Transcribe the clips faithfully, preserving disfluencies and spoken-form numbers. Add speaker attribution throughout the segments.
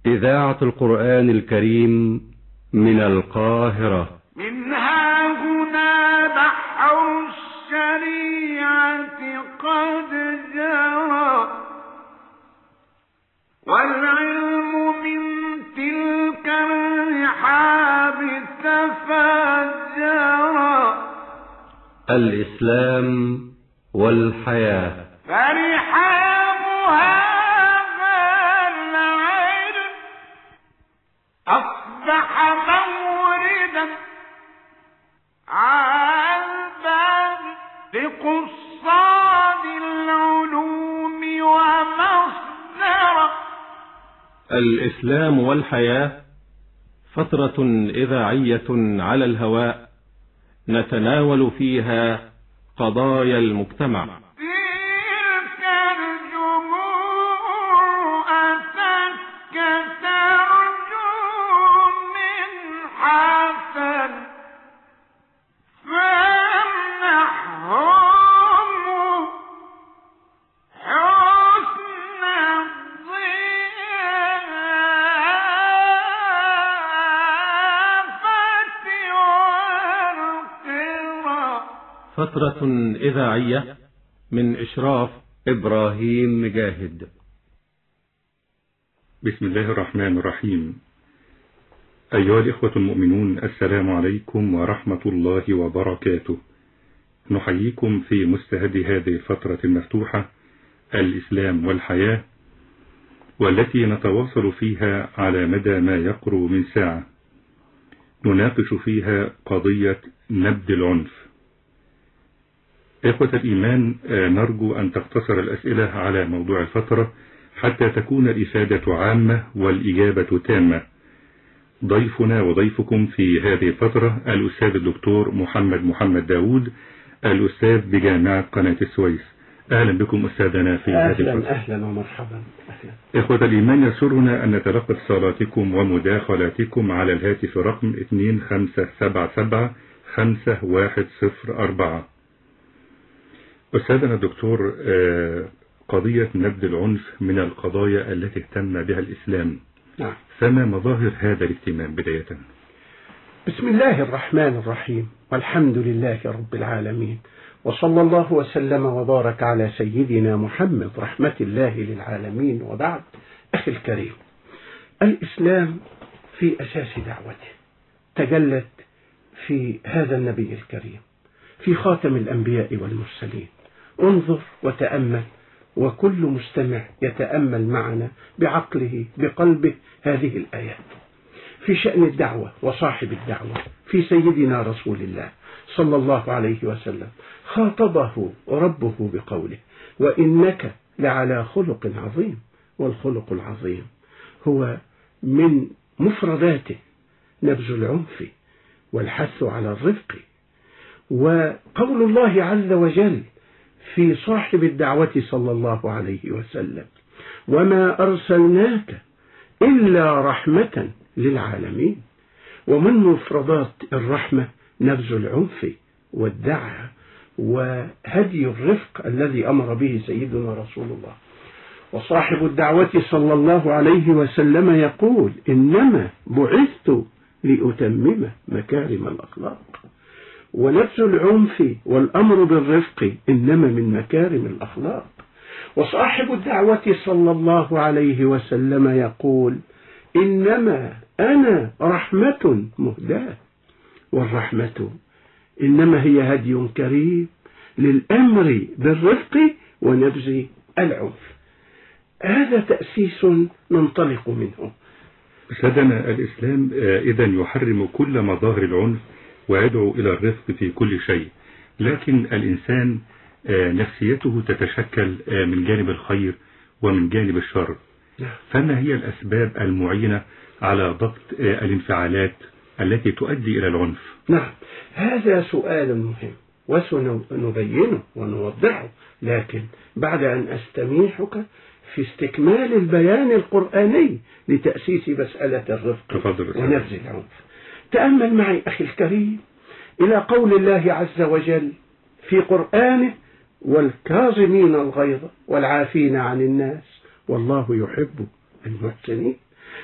Speaker 1: إذاعة القرآن الكريم من القاهرة.
Speaker 2: منها هنا بحر الشريعة قد جرى، والعلم من تلك الرحاب تفجرا.
Speaker 1: الإسلام والحياة.
Speaker 2: فرحاب هذا العلم أصبح موردا عذبا لقصاد العلوم ومصدرا.
Speaker 3: الإسلام والحياة فترة إذاعية على الهواء نتناول فيها قضايا المجتمع.
Speaker 2: تلك الجموع أتتك ترجو من حسن، فامنحهم حسن الضيافة والقرى.
Speaker 3: فترة إذاعية من إشراف
Speaker 1: إبراهيم مجاهد.
Speaker 4: بسم الله الرحمن الرحيم. أيها الإخوة المؤمنون، السلام عليكم ورحمة الله وبركاته. نحييكم في مستهد هذه الفترة المفتوحة الإسلام والحياة، والتي نتواصل فيها على مدى ما يقرب من ساعة نناقش فيها قضية نبذ العنف. إخوة الإيمان، نرجو أن تقتصر الأسئلة على موضوع الفترة حتى تكون الإفادة عامة والإجابة تامة. ضيفنا وضيفكم في هذه الفترة الأستاذ الدكتور محمد محمد داود، الأستاذ بجامعة قناة السويس. أهلا بكم أستاذنا في هذه الفترة.
Speaker 5: أهلا أهلا ومرحبا. أهلا.
Speaker 4: إخوة الإيمان، يسرنا أن نتلقى اتصالاتكم ومداخلاتكم على الهاتف رقم اثنين خمسة سبعة سبعة خمسة واحد صفر أربعة. أستاذنا الدكتور، قضية نبذ العنف من القضايا التي اهتم بها الإسلام.
Speaker 5: نعم.
Speaker 4: فما مظاهر هذا الاهتمام بداية؟
Speaker 5: بسم الله الرحمن الرحيم، والحمد لله رب العالمين، وصلى الله وسلم وبارك على سيدنا محمد رحمة الله للعالمين، وبعد. أخي الكريم، الإسلام في أساس دعوته تجلت في هذا النبي الكريم، في خاتم الأنبياء والمرسلين. انظر وتأمل، وكل مستمع يتأمل معنا بعقله بقلبه هذه الآيات في شأن الدعوة وصاحب الدعوة، في سيدنا رسول الله صلى الله عليه وسلم. خاطبه ربه بقوله: وإنك لعلى خلق عظيم. والخلق العظيم هو من مفرداته نبذ العنف والحث على الرفق. وقول الله عز وجل في صاحب الدعوة صلى الله عليه وسلم: وما أرسلناك إلا رحمة للعالمين. ومن مفردات الرحمة نبذ العنف والدعوة وهدي الرفق الذي أمر به سيدنا رسول الله. وصاحب الدعوة صلى الله عليه وسلم يقول: إنما بعثت لأتمم مكارم الأخلاق. ونبذ العنف والأمر بالرفق إنما من مكارم الأخلاق. وصاحب الدعوة صلى الله عليه وسلم يقول: إنما أنا رحمة مهداة. والرحمة إنما هي هدي كريم للأمر بالرفق ونبذ العنف. هذا تأسيس ننطلق منه.
Speaker 4: سيدنا، الإسلام إذا يحرم كل مظاهر العنف ويدعو إلى الرفق في كل شيء، لكن الإنسان نفسيته تتشكل من جانب الخير ومن جانب الشر. فما هي الأسباب المعينة على ضبط الانفعالات التي تؤدي إلى العنف؟
Speaker 5: نعم، هذا سؤال مهم وسنبينه ونوضحه، لكن بعد أن أستميحك في استكمال البيان القرآني لتأسيس مسألة الرفق ونبذ العنف. تأمل معي أخي الكريم إلى قول الله عز وجل في قرآنه: والكاظمين الغيظ والعافين عن الناس والله يحب المحسنين.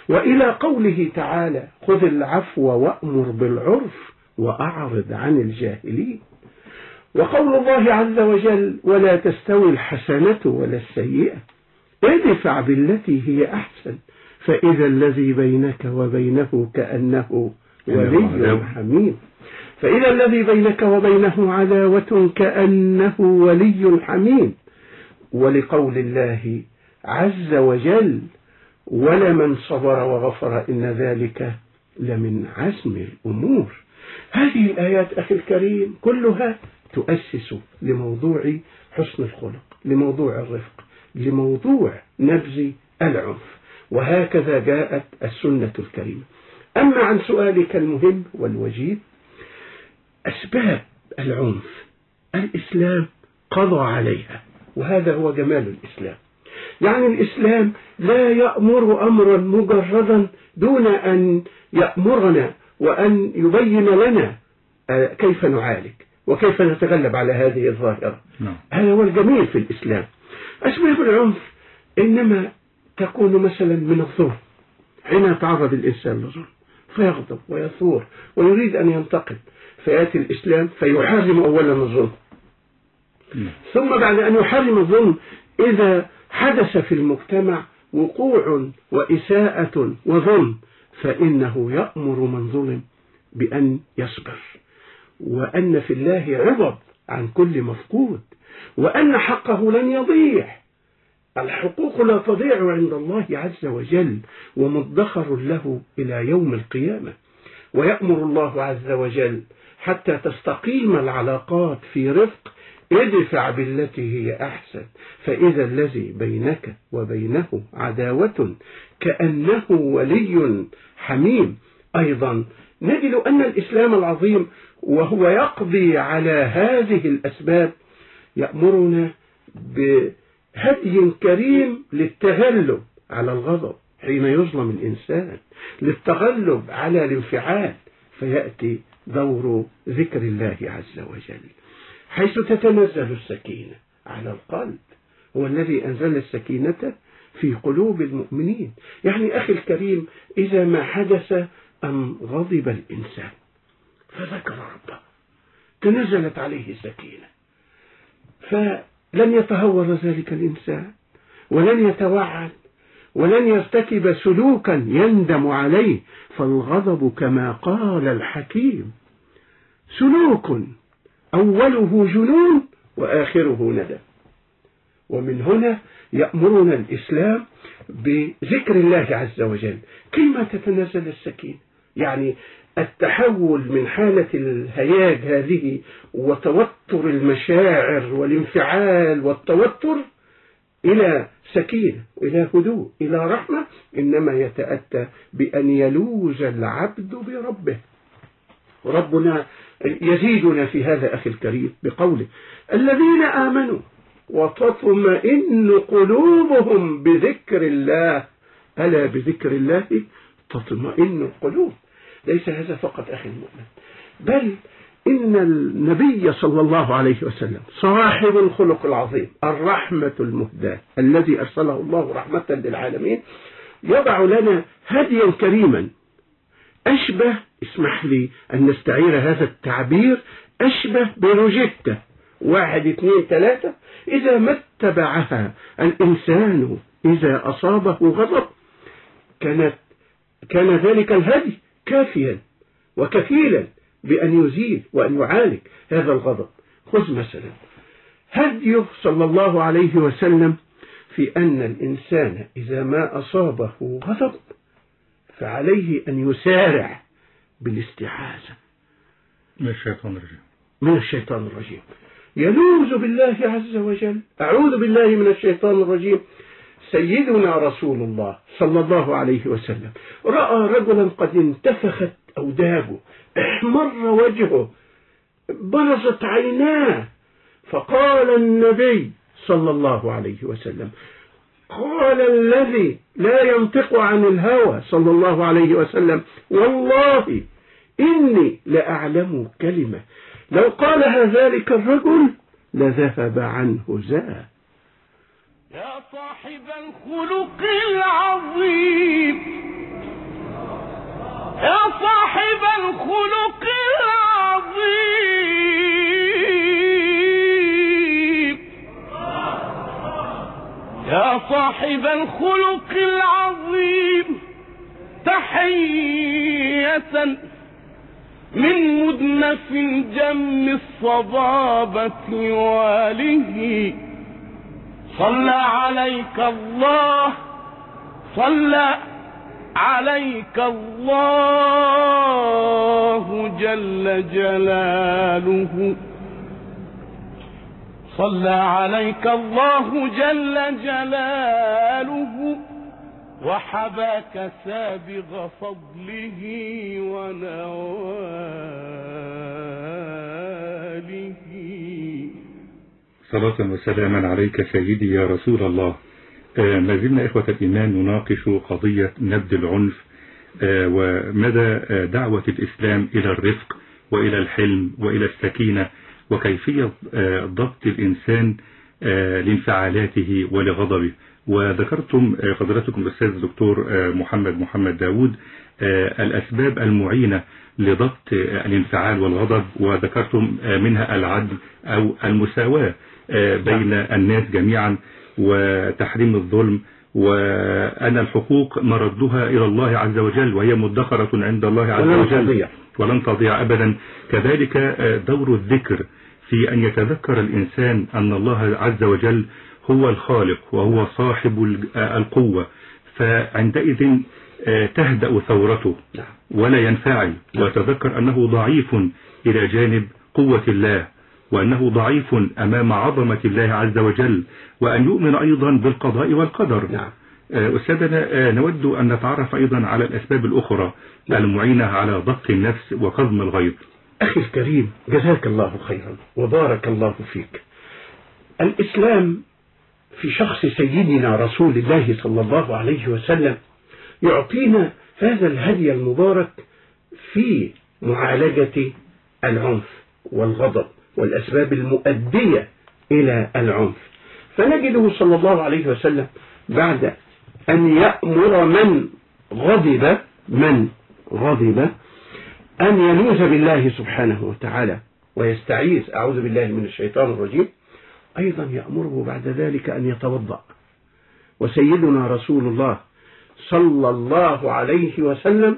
Speaker 5: وإلى قوله تعالى خذ العفو وأمر بالعرف وأعرض عن الجاهلين، وقول الله عز وجل ولا تستوي الحسنة ولا السيئة ادفع بالتي هي أحسن فإذا الذي بينك وبينه كأنه ولي حميم، فإذا الذي بينك وبينه عداوة كأنه ولي حميم. ولقول الله عز وجل ولمن صبر وغفر إن ذلك لمن عزم الأمور. هذه الآيات أخي الكريم كلها تؤسس لموضوع حسن الخلق، لموضوع الرفق، لموضوع نبذ العنف، وهكذا جاءت السنة الكريمة. أما عن سؤالك المهم والوجيب، أسباب العنف الإسلام قضى عليها، وهذا هو جمال الإسلام. يعني الإسلام لا يأمر أمرا مجردا دون أن يأمرنا وأن يبين لنا كيف نعالج وكيف نتغلب على هذه الظاهرة. هذا هو الجميل في الإسلام. أسباب العنف إنما تكون مثلا من الظلم، حين يتعرض الإنسان لظلم فيغضب ويثور ويريد أن ينتقم، فيأتي الإسلام فيحرم أولا الظلم، ثم بعد أن يحرم الظلم إذا حدث في المجتمع وقوع وإساءة وظلم فإنه يأمر من ظلم بأن يصبر، وأن في الله عوض عن كل مفقود، وأن حقه لن يضيع. الحقوق لا تضيع عند الله عز وجل ومدخر له إلى يوم القيامة. ويأمر الله عز وجل حتى تستقيم العلاقات في رفق ادفع بالتي هي أحسن فإذا الذي بينك وبينه عداوة كأنه ولي حميم. أيضا نجد أن الإسلام العظيم وهو يقضي على هذه الأسباب يأمرنا بهدي كريم للتغلب على الغضب حين يظلم الإنسان، للتغلب على الانفعال، فيأتي دور ذكر الله عز وجل حيث تتنزل السكينة على القلب. هو الذي أنزل السكينة في قلوب المؤمنين. يعني أخي الكريم إذا ما حدث أن غضب الإنسان فذكر ربه تنزلت عليه سكينة، فلن يتهور ذلك الإنسان ولن يتوعد ولن يرتكب سلوكا يندم عليه. فالغضب كما قال الحكيم سلوك أوله جنون وآخره ندم. ومن هنا يأمرنا الإسلام بذكر الله عز وجل كيما تتنزل السكينة، يعني التحول من حالة الهياج هذه وتوتر المشاعر والانفعال والتوتر إلى سكينة، إلى هدوء، إلى رحمة، إنما يتأتى بأن يلوز العبد بربه. ربنا يزيدنا في هذا أخي الكريم بقوله الذين آمنوا وتطمئن قلوبهم بذكر الله ألا بذكر الله تطمئن القلوب. ليس هذا فقط أخي المؤمن، بل إن النبي صلى الله عليه وسلم صاحب الخلق العظيم الرحمة المهداة الذي أرسله الله رحمة للعالمين يضع لنا هديا كريما أشبه، اسمح لي أن نستعير هذا التعبير، أشبه بروجيتا واحد اثنين ثلاثة إذا ما اتبعها الإنسان إذا أصابه غضب كانت كان ذلك الهدي كافيا وكفيلا بأن يزيل وأن يعالج هذا الغضب. خذ مثلا هديه صلى الله عليه وسلم في أن الإنسان إذا ما أصابه غضب فعليه أن يسارع بالاستعاذة
Speaker 4: من الشيطان الرجيم
Speaker 5: من الشيطان الرجيم يلوذ بالله عز وجل. أعوذ بالله من الشيطان الرجيم. سيدنا رسول الله صلى الله عليه وسلم رأى رجلا قد انتفخت أوداجه، احمر وجهه، برزت عيناه، فقال النبي صلى الله عليه وسلم قال الذي لا ينطق عن الهوى صلى الله عليه وسلم والله إني لأعلم كلمة لو قالها ذلك الرجل لذهب عنه زاد.
Speaker 2: يا صاحب الخلق العظيم
Speaker 6: صاحب الخلق العظيم تحية من مدنف جم الصبابة واله. صلى عليك الله صلى عليك الله جل جلاله. صلى عليك الله جل جلاله وحباك سابغ فضله ونواله.
Speaker 4: صلاة وسلاما عليك سيدي يا رسول الله. آه ما زلنا إخوة الإيمان نناقش قضية نبذ العنف آه ومدى آه دعوة الإسلام إلى الرفق وإلى الحلم وإلى السكينة وكيفية آه ضبط الإنسان آه لانفعالاته ولغضبه. وذكرتم آه فضلاتكم الأستاذ الدكتور آه محمد محمد داود آه الأسباب المعينة لضبط آه الانفعال والغضب، وذكرتم آه منها العدل أو المساواة آه بين الناس جميعا وتحريم الظلم، وأن الحقوق مردها إلى الله عز وجل وهي مدخرة عند الله عز وجل ولن تضيع أبدا. كذلك دور الذكر في أن يتذكر الإنسان أن الله عز وجل هو الخالق وهو صاحب القوة، فعندئذ تهدأ ثورته ولا ينفعل، ويتذكر أنه ضعيف إلى جانب قوة الله وأنه ضعيف أمام عظمة الله عز وجل، وأن يؤمن أيضا بالقضاء والقدر.
Speaker 5: نعم.
Speaker 4: أستاذنا نود أن نتعرف أيضا على الأسباب الأخرى المعينة على ضبط النفس وقضم الغيظ.
Speaker 5: أخي الكريم جزاك الله خيرا وبارك الله فيك. الإسلام في شخص سيدنا رسول الله صلى الله عليه وسلم يعطينا هذا الهدي المبارك في معالجة العنف والغضب والأسباب المؤدية إلى العنف. فنجده صلى الله عليه وسلم بعد أن يأمر من غضب من غضب أن يلوذ بالله سبحانه وتعالى ويستعيذ أعوذ بالله من الشيطان الرجيم، أيضا يأمره بعد ذلك أن يتوضأ. وسيدنا رسول الله صلى الله عليه وسلم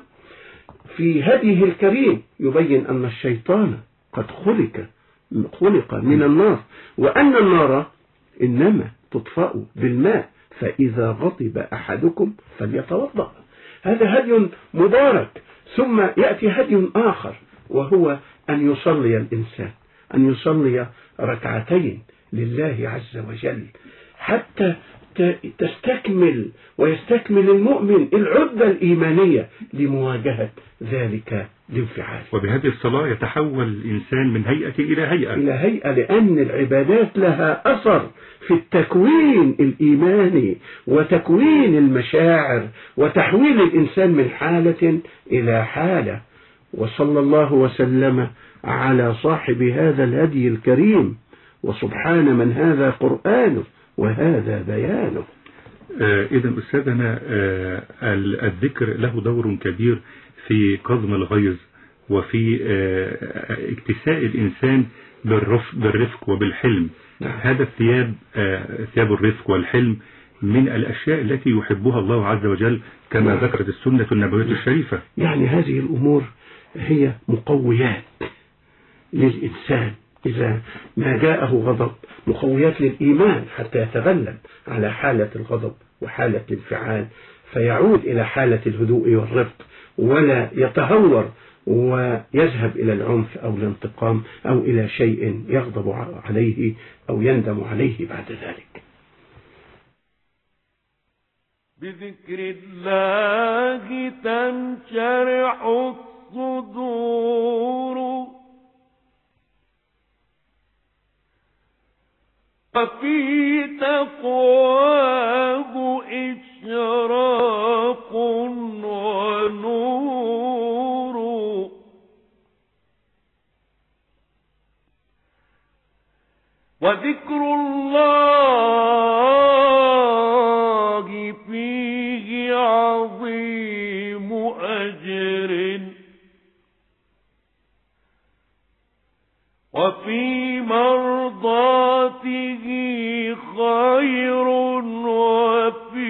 Speaker 5: في هديه الكريم يبين أن الشيطان قد خلق خلق من النار، وأن النار إنما تطفأ بالماء، فإذا غضب أحدكم فليتوضأ. هذا هدي مبارك. ثم يأتي هدي آخر وهو أن يصلي الإنسان أن يصلي ركعتين لله عز وجل حتى تستكمل ويستكمل المؤمن العدة الإيمانية لمواجهة ذلك الانفعال.
Speaker 4: وبهذه الصلاة يتحول الإنسان من هيئة إلى هيئة
Speaker 5: إلى هيئة لأن العبادات لها أثر في التكوين الإيماني وتكوين المشاعر وتحويل الإنسان من حالة إلى حالة. وصلى الله وسلم على صاحب هذا الهدي الكريم، وسبحان من هذا قرآنه وهذا بيانه.
Speaker 4: آه إذا أستاذنا آه الذكر له دور كبير في قضم الغيظ وفي آه اكتساء الإنسان بالرفق, بالرفق وبالحلم.
Speaker 5: نعم.
Speaker 4: هذا الثياب آه ثياب الرفق والحلم من الأشياء التي يحبها الله عز وجل كما نعم. ذكرت السنة النبوية الشريفة.
Speaker 5: يعني هذه الأمور هي مقويات للإنسان إذا ما جاءه غضب، مقويات للإيمان حتى يتغلب على حالة الغضب وحالة الانفعال، فيعود إلى حالة الهدوء والرفق ولا يتهور ويذهب إلى العنف أو الانتقام أو إلى شيء يغضب عليه أو يندم عليه بعد ذلك.
Speaker 6: بذكر الله تنشرح الصدور وفي تقواه إشراق ونور وذكر الله فيه عظيم أجر وفي مرضاته خير وفي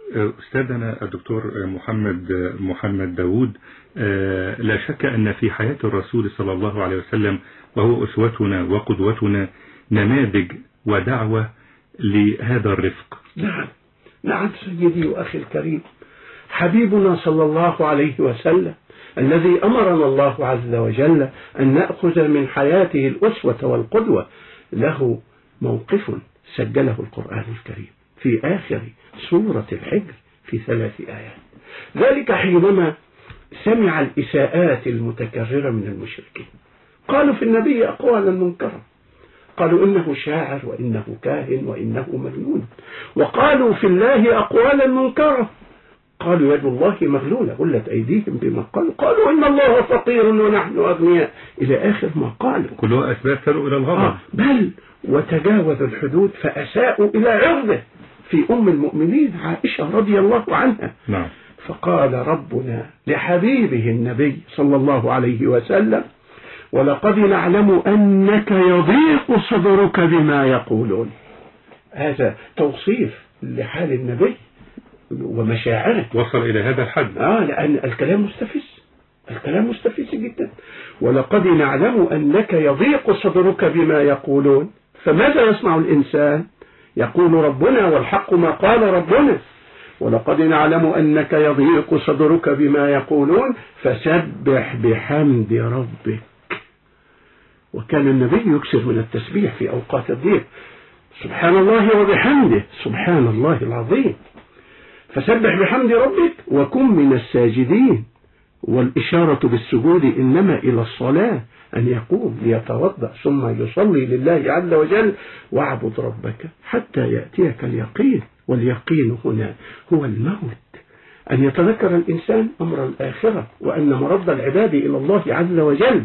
Speaker 4: أستاذنا الدكتور محمد محمد داود، لا شك أن في حياة الرسول صلى الله عليه وسلم وهو أسوتنا وقدوتنا نماذج ودعوة لهذا الرفق.
Speaker 5: نعم نعم سيدي وأخي الكريم، حبيبنا صلى الله عليه وسلم الذي أمرنا الله عز وجل أن نأخذ من حياته الأسوة والقدوة له موقف سجله القرآن الكريم في آخر سورة الحجر في ثلاث آيات. ذلك حينما سمع الإساءات المتكررة من المشركين، قالوا في النبي أقوالا منكرة، قالوا إنه شاعر وإنه كاهن وإنه مجنون، وقالوا في الله أقوالا منكرة، قالوا يد الله مغلولة غلت أيديهم بما قالوا، قالوا إن الله فقير ونحن أغنياء، إلى آخر ما قالوا.
Speaker 4: كلها أسباب تدعو إلى الغضب.
Speaker 5: آه بل وتجاوزوا الحدود فأساءوا إلى عرضه في أم المؤمنين عائشة رضي الله عنها.
Speaker 4: نعم.
Speaker 5: فقال ربنا لحبيبه النبي صلى الله عليه وسلم: ولقد نعلم أنك يضيق صدرك بما يقولون. هذا توصيف لحال النبي ومشاعره،
Speaker 4: وصل إلى هذا الحد.
Speaker 5: آه لأن الكلام مستفز، الكلام مستفز جدا. ولقد نعلم أنك يضيق صدرك بما يقولون، فماذا يصنع الإنسان؟ يقول ربنا والحق ما قال ربنا: ولقد نعلم أنك يضيق صدرك بما يقولون فسبح بحمد ربك. وكان النبي يكثر من التسبيح في أوقات الضيق، سبحان الله وبحمده سبحان الله العظيم. فسبح بحمد ربك وكن من الساجدين. والإشارة بالسجود إنما إلى الصلاة، أن يقوم ليتوضأ ثم يصلي لله عز وجل واعبد ربك حتى يأتيك اليقين. واليقين هنا هو الموت، أن يتذكر الإنسان أمر الآخرة وأن مرد العباد إلى الله عز وجل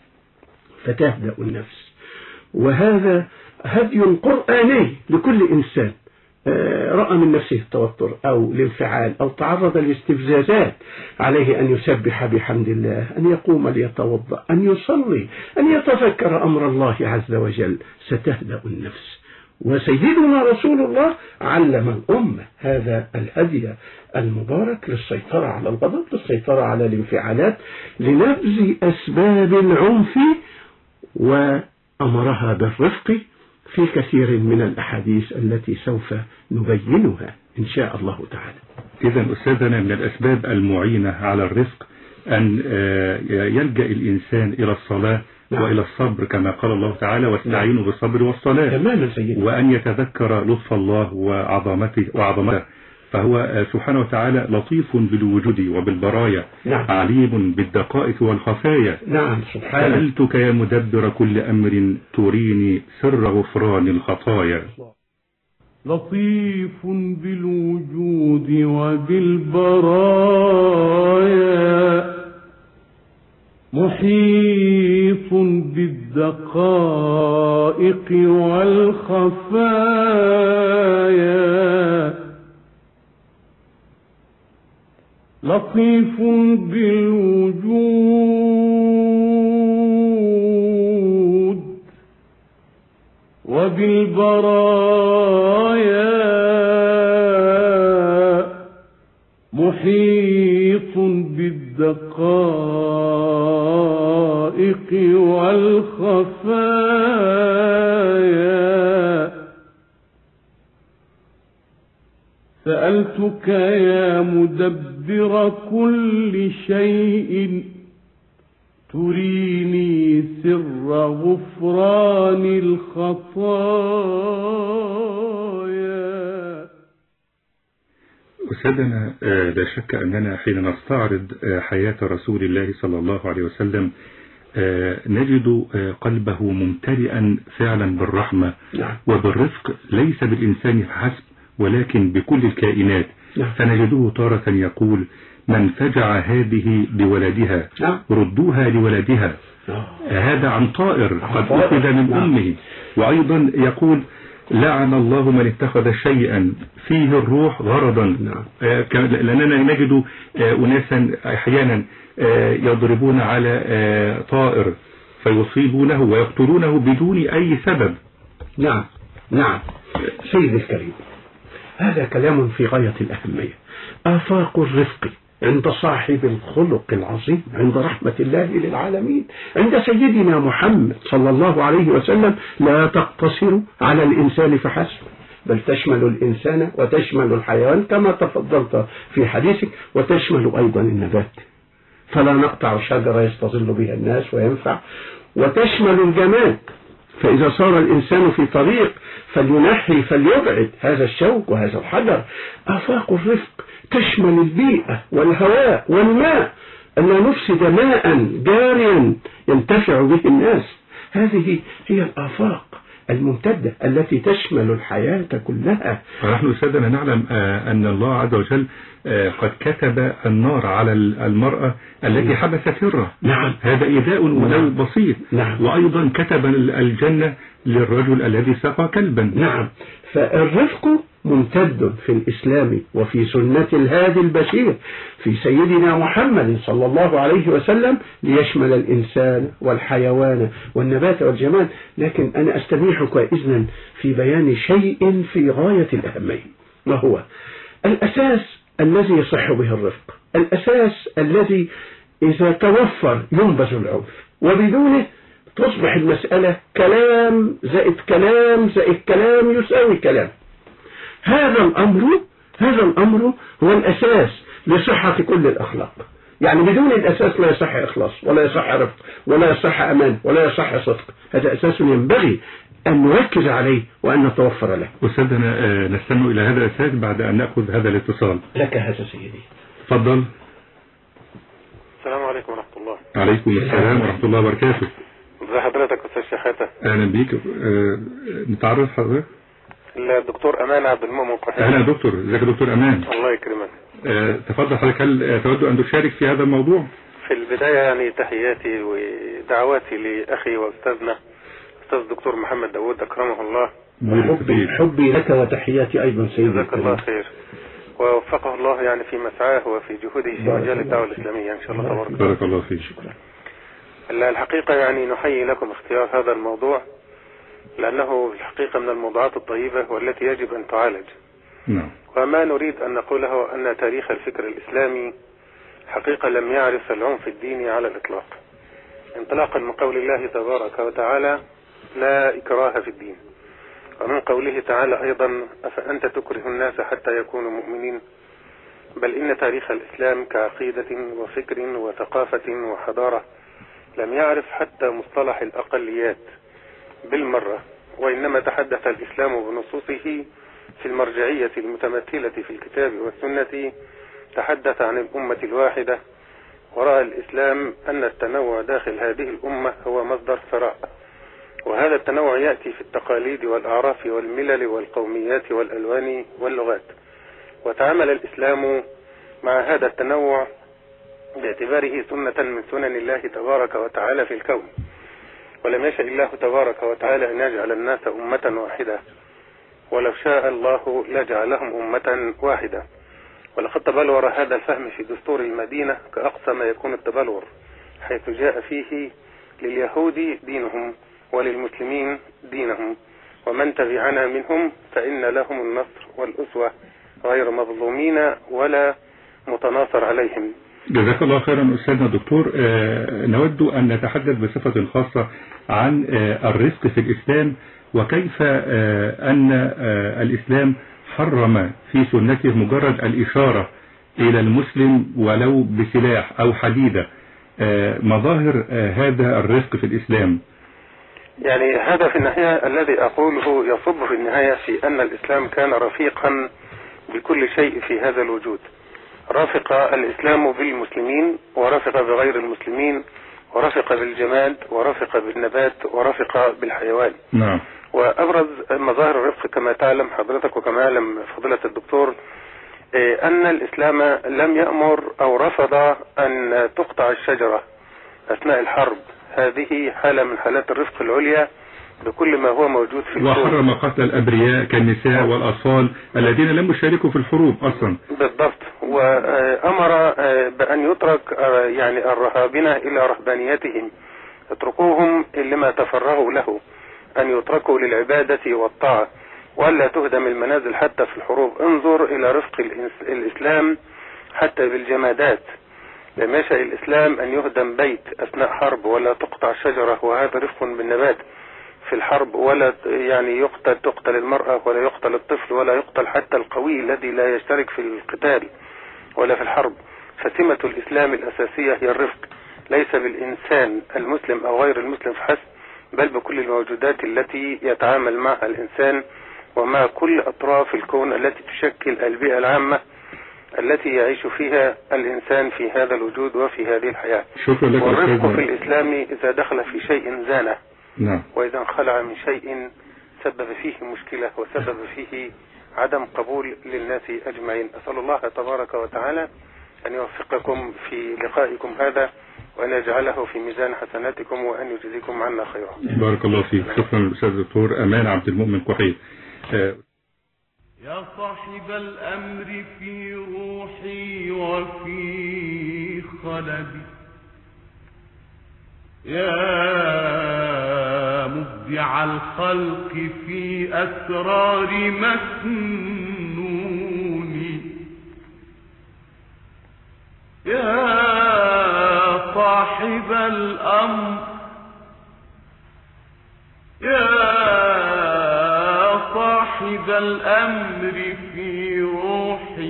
Speaker 5: فتهدأ النفس. وهذا هدي قرآني لكل إنسان رأى من نفسه التوتر أو الانفعال أو تعرض لاستفزازات، عليه أن يسبح بحمد الله، أن يقوم ليتوضأ، أن يصلي، أن يتذكر أمر الله عز وجل، ستهدأ النفس. وسيدنا رسول الله علم الأمة هذا الهدي المبارك للسيطرة على الغضب، للسيطرة على الانفعالات، لنبذ أسباب العنف، وأمرها بالرفق في كثير من الأحاديث التي سوف نبينها إن شاء الله تعالى.
Speaker 4: إذن أستاذنا من الأسباب المعينة على الرفق أن يلجأ الإنسان إلى الصلاة نعم. وإلى الصبر كما قال الله تعالى: واستعينوا بالصبر والصلاة.
Speaker 5: تماما سيدي.
Speaker 4: وأن يتذكر لطف الله وعظمته وعظمته، فهو سبحانه وتعالى لطيف بالوجود وبالبرايا نعم. عليم بالدقائق والخفايا.
Speaker 5: نعم سبحانه.
Speaker 4: سألتك يا مدبر كل أمر تريني سر غفران الخطايا.
Speaker 6: لطيف بالوجود وبالبرايا، محيط بالدقائق والخفايا، لطيف بالوجود وبالبرايا، محيط بالدقائق والخفايا. سألتك يا مدبر كل شيء تريني سر غفران الخطايا.
Speaker 4: أستاذنا لا شك أننا حين نستعرض حياة رسول الله صلى الله عليه وسلم نجد قلبه ممتلئا فعلا بالرحمة وبالرفق، ليس بالإنسان فحسب ولكن بكل الكائنات. فنجده تارة يقول: من فجع هذه بولدها ردوها لولدها. هذا عن طائر قد أخذ من أمه. وأيضا يقول: لعن الله من اتخذ شيئا فيه الروح غرضا. لأننا نجد أناسا أحيانا يضربون على طائر فيصيبونه ويقتلونه بدون أي سبب.
Speaker 5: نعم نعم سيد الكريم، هذا كلام في غاية الأهمية. آفاق الرفق عند صاحب الخلق العظيم، عند رحمة الله للعالمين، عند سيدنا محمد صلى الله عليه وسلم لا تقتصر على الإنسان فحسب، بل تشمل الإنسان وتشمل الحيوان كما تفضلت في حديثك، وتشمل أيضا النبات، فلا نقطع شجرة يستظل بها الناس وينفع، وتشمل الجماد، فإذا صار الإنسان في طريق فلينحي فليبعد هذا الشوك وهذا الحجر. آفاق الرفق تشمل البيئة والهواء والماء، أن لا نفسد ماء جاريا ينتفع به الناس. هذه هي الآفاق الممتدة التي تشمل الحياة كلها.
Speaker 4: ونحن سيدنا نعلم أن الله عز وجل قد كتب النار على المرأة التي حبست سره.
Speaker 5: نعم.
Speaker 4: هذا إيذاء ولو بسيط.
Speaker 5: نعم.
Speaker 4: وأيضا كتب الجنة للرجل الذي سقى كلبا.
Speaker 5: نعم. فالرفق ممتد في الإسلام وفي سنة الهادي البشير في سيدنا محمد صلى الله عليه وسلم ليشمل الإنسان والحيوان والنبات والجماد. لكن أنا أستبيحك إذنا في بيان شيء في غاية الأهمية، ما هو الأساس الذي يصح به الرفق، الأساس الذي إذا توفر ينبذ العنف، وبدونه تصبح المسألة كلام زائد كلام زائد كلام يساوي كلام. هذا الأمر هذا الأمر هو الأساس لصحة كل الأخلاق. يعني بدون الأساس لا يصح إخلاص ولا يصح رفق ولا يصح أمان ولا يصح صدق. هذا أساس ينبغي أن نركز عليه وأن نتوفر له.
Speaker 4: أستاذنا نستمع إلى هذا الأساس بعد أن نأخذ هذا الاتصال.
Speaker 5: لك هذا سيدي.
Speaker 4: تفضل.
Speaker 7: السلام عليكم ورحمة الله.
Speaker 4: عليكم السلام ورحمة الله وبركاته.
Speaker 7: ازي حضرتك أستاذ شحاتة؟
Speaker 4: أهلا بيك. أه نتعرف حضرتك؟
Speaker 7: الدكتور أمان عبد المؤمن قحيل.
Speaker 4: أهلا دكتور. ازيك يا دكتور أمان؟
Speaker 7: الله يكرمك.
Speaker 4: أه تفضل حضرتك، هل تود أن تشارك في هذا الموضوع؟
Speaker 7: في البداية يعني تحياتي ودعواتي لأخي وأستاذنا أستاذ الدكتور محمد داود أكرمه الله.
Speaker 5: حبي, حبي لك وتحياتي أيضا سيدي.
Speaker 7: جزاك الله خير ووفقه الله يعني في مسعاه وفي جهوده في مجال الدعوة الإسلامية إن شاء الله تبارك الله.
Speaker 4: بارك الله فيك.
Speaker 5: شكرا.
Speaker 7: الحقيقة يعني نحيي لكم اختيار هذا الموضوع لأنه الحقيقة من الموضوعات الطيبة والتي يجب أن تعالج.
Speaker 4: نعم.
Speaker 7: وما نريد أن نقوله أن تاريخ الفكر الإسلامي حقيقة لم يعرف العنف الديني على الإطلاق، انطلاقا من قول الله تبارك وتعالى لا إكراه في الدين، ومن قوله تعالى أيضا أفأنت تكره الناس حتى يكونوا مؤمنين، بل إن تاريخ الإسلام كعقيدة وفكر وثقافة وحضارة لم يعرف حتى مصطلح الأقليات بالمرة، وإنما تحدث الإسلام بنصوصه في المرجعية المتمثلة في الكتاب والسنة، تحدث عن الأمة الواحدة، ورأى الإسلام أن التنوع داخل هذه الأمة هو مصدر ثراء، وهذا التنوع يأتي في التقاليد والأعراف والملل والقوميات والألوان واللغات. وتعامل الإسلام مع هذا التنوع باعتباره سنة من سنن الله تبارك وتعالى في الكون، ولم يشأ الله تبارك وتعالى أن يجعل الناس أمة واحدة، ولو شاء الله لجعلهم أمة واحدة. ولقد تبلور هذا الفهم في دستور المدينة كأقصى ما يكون التبلور، حيث جاء فيه لليهود دينهم وللمسلمين دينهم، ومن تبعنا منهم فإن لهم النصر والأسوة غير مظلومين ولا متناصر عليهم.
Speaker 4: جزاك الله خيرا أستاذنا الدكتور. آه نود أن نتحدث بصفة خاصة عن آه الرفق في الإسلام، وكيف آه أن آه الإسلام حرم في سنته مجرد الإشارة إلى المسلم ولو بسلاح أو حديدة. آه مظاهر آه هذا الرفق في الإسلام.
Speaker 7: يعني هذا في النهاية الذي أقوله يصب في النهاية في أن الإسلام كان رفيقا بكل شيء في هذا الوجود. رفق الإسلام بالمسلمين ورفق بغير المسلمين، ورفق بالجماد ورفق بالنبات ورفق بالحيوان.
Speaker 4: نعم.
Speaker 7: وأبرز مظاهر الرفق كما تعلم حضرتك وكما يعلم فضيلة الدكتور أن الإسلام لم يأمر أو رفض أن تقطع الشجرة أثناء الحرب. هذه حالة من حالات الرفق العليا بكل ما هو موجود في الكون.
Speaker 4: وحرم قتل الأبرياء كالنساء والأطفال الذين لم يشاركوا في الحروب أصلا.
Speaker 7: بالضبط. وأمر بأن يترك يعني الرهابنة إلى رهبانيتهم، اتركوهم لما تفرغوا له، أن يتركوا للعبادة والطاعة، ولا تهدم المنازل حتى في الحروب. انظر إلى رفق الإسلام حتى بالجمادات. لم يشأ الإسلام أن يهدم بيت أثناء حرب، ولا تقطع شجرة، وهذا رفق بالنبات في الحرب، ولا يعني يقتل تقتل المرأة، ولا يقتل الطفل، ولا يقتل حتى القوي الذي لا يشترك في القتال ولا في الحرب. فسمة الإسلام الأساسية هي الرفق، ليس بالإنسان المسلم أو غير المسلم فحسب، بل بكل الموجودات التي يتعامل معها الإنسان، ومع كل أطراف الكون التي تشكل البيئة العامة التي يعيش فيها الإنسان في هذا الوجود وفي هذه الحياة. والرفق في الإسلام إذا دخل في شيء زانه، نعم. وإذا انخلع من شيء سبب فيه مشكلة وسبب فيه عدم قبول للناس أجمعين. أسأل الله تبارك وتعالى أن يوفقكم في لقائكم هذا، وأن يجعله في ميزان حسناتكم، وأن يجزيكم عنا خيرا.
Speaker 4: بارك الله فيك. شكرا الأستاذ الدكتور أمان عبد المؤمن كحيل.
Speaker 6: يا صاحب الأمر في روحي وفي خلدي، يا مبدع الخلق في أسرار مكنوني، يا صاحب الأمر، يا صاحب الأمر في روحي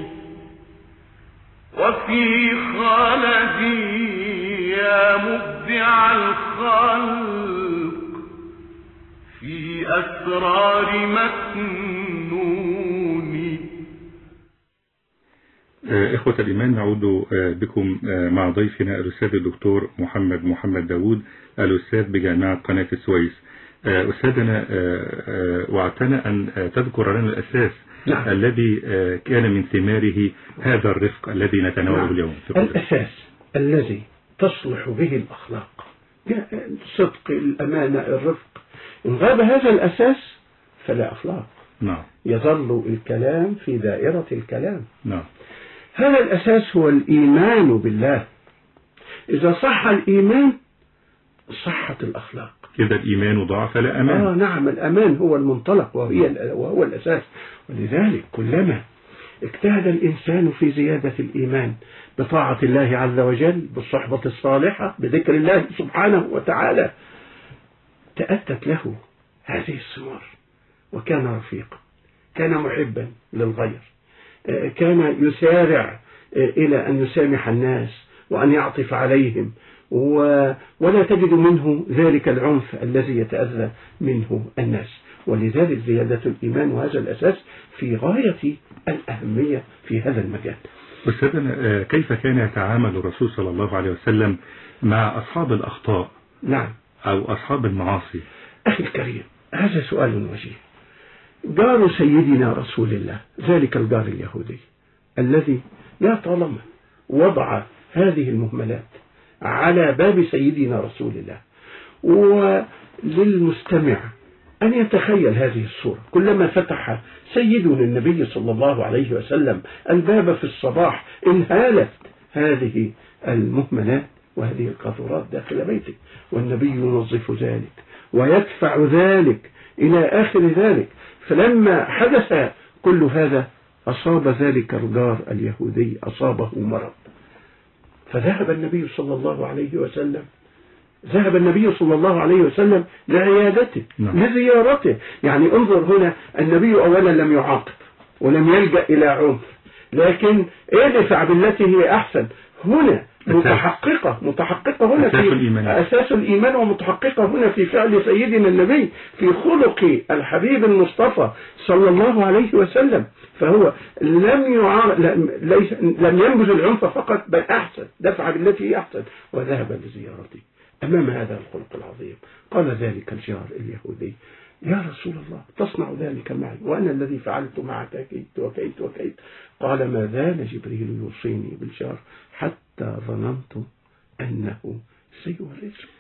Speaker 6: وفي خلدي، يا مبدع الخلق في أسرار مكنوني.
Speaker 4: إخوة الإيمان، نعود بكم مع ضيفنا الأستاذ الدكتور محمد محمد داود، الأستاذ بجامعة قناة السويس. أستاذنا، وعدتنا أن تذكر لنا الأساس نعم. الذي كان من ثماره هذا الرفق الذي نتناوله نعم. اليوم.
Speaker 5: الأساس الذي تصلح به الأخلاق، الصدق، الأمانة، الرفق. إن غاب هذا الأساس فلا أخلاق، نعم. يظل الكلام في دائرة الكلام، نعم. هذا الأساس هو الإيمان بالله. إذا صح الإيمان صحت الأخلاق.
Speaker 4: إذا الإيمان ضعف فلا أمان.
Speaker 5: آه نعم، الأمان هو المنطلق وهي وهو الأساس. ولذلك كلما اجتهد الإنسان في زيادة الإيمان بطاعة الله عز وجل، بالصحبة الصالحة، بذكر الله سبحانه وتعالى، تأتت له هذه الثمار، وكان رفيقا، كان محبا للغير، كان يسارع إلى أن يسامح الناس وأن يعطف عليهم، ولا تجد منه ذلك العنف الذي يتأذى منه الناس. ولذلك زيادة الإيمان وهذا الأساس في غاية الأهمية في هذا المجال.
Speaker 4: أستاذنا، كيف كان يتعامل الرسول صلى الله عليه وسلم مع أصحاب الأخطاء
Speaker 5: نعم
Speaker 4: أو أصحاب المعاصي؟
Speaker 5: أخي الكريم، هذا سؤال وجيه. جار سيدنا رسول الله ذلك الجار اليهودي الذي يا طالما وضع هذه المهملات على باب سيدنا رسول الله، وللمستمع أن يتخيل هذه الصورة. كلما فتح سيدنا النبي صلى الله عليه وسلم الباب في الصباح انهالت هذه المهملات وهذه القاذورات داخل بيته، والنبي ينظف ذلك ويدفع ذلك إلى آخر ذلك. فلما حدث كل هذا أصاب ذلك الجار اليهودي، أصابه مرض، فذهب النبي صلى الله عليه وسلم ذهب النبي صلى الله عليه وسلم لعيادته نعم. لزيارته. يعني انظر هنا، النبي أولا لم يعاقب ولم يلجأ إلى عنف، لكن ادفع بالتي هي أحسن. هنا متحققة متحققة هنا
Speaker 4: أساس
Speaker 5: في
Speaker 4: الإيمان.
Speaker 5: أساس الإيمان، ومتحققة هنا في فعل سيدنا النبي، في خلق الحبيب المصطفى صلى الله عليه وسلم. فهو لم يعار... ليس... لم ينبذ العنف فقط، بل أحسن، دفع بالتي هي أحسن وذهب لزيارته. أمام هذا الخلق العظيم قال ذلك الجار اليهودي: يا رسول الله، تصنع ذلك معي وأنا الذي فعلت معك كيت وكيت وكيت. قال: ما زال جبريل يوصيني بالجار حتى ظننت أنه سيورثه.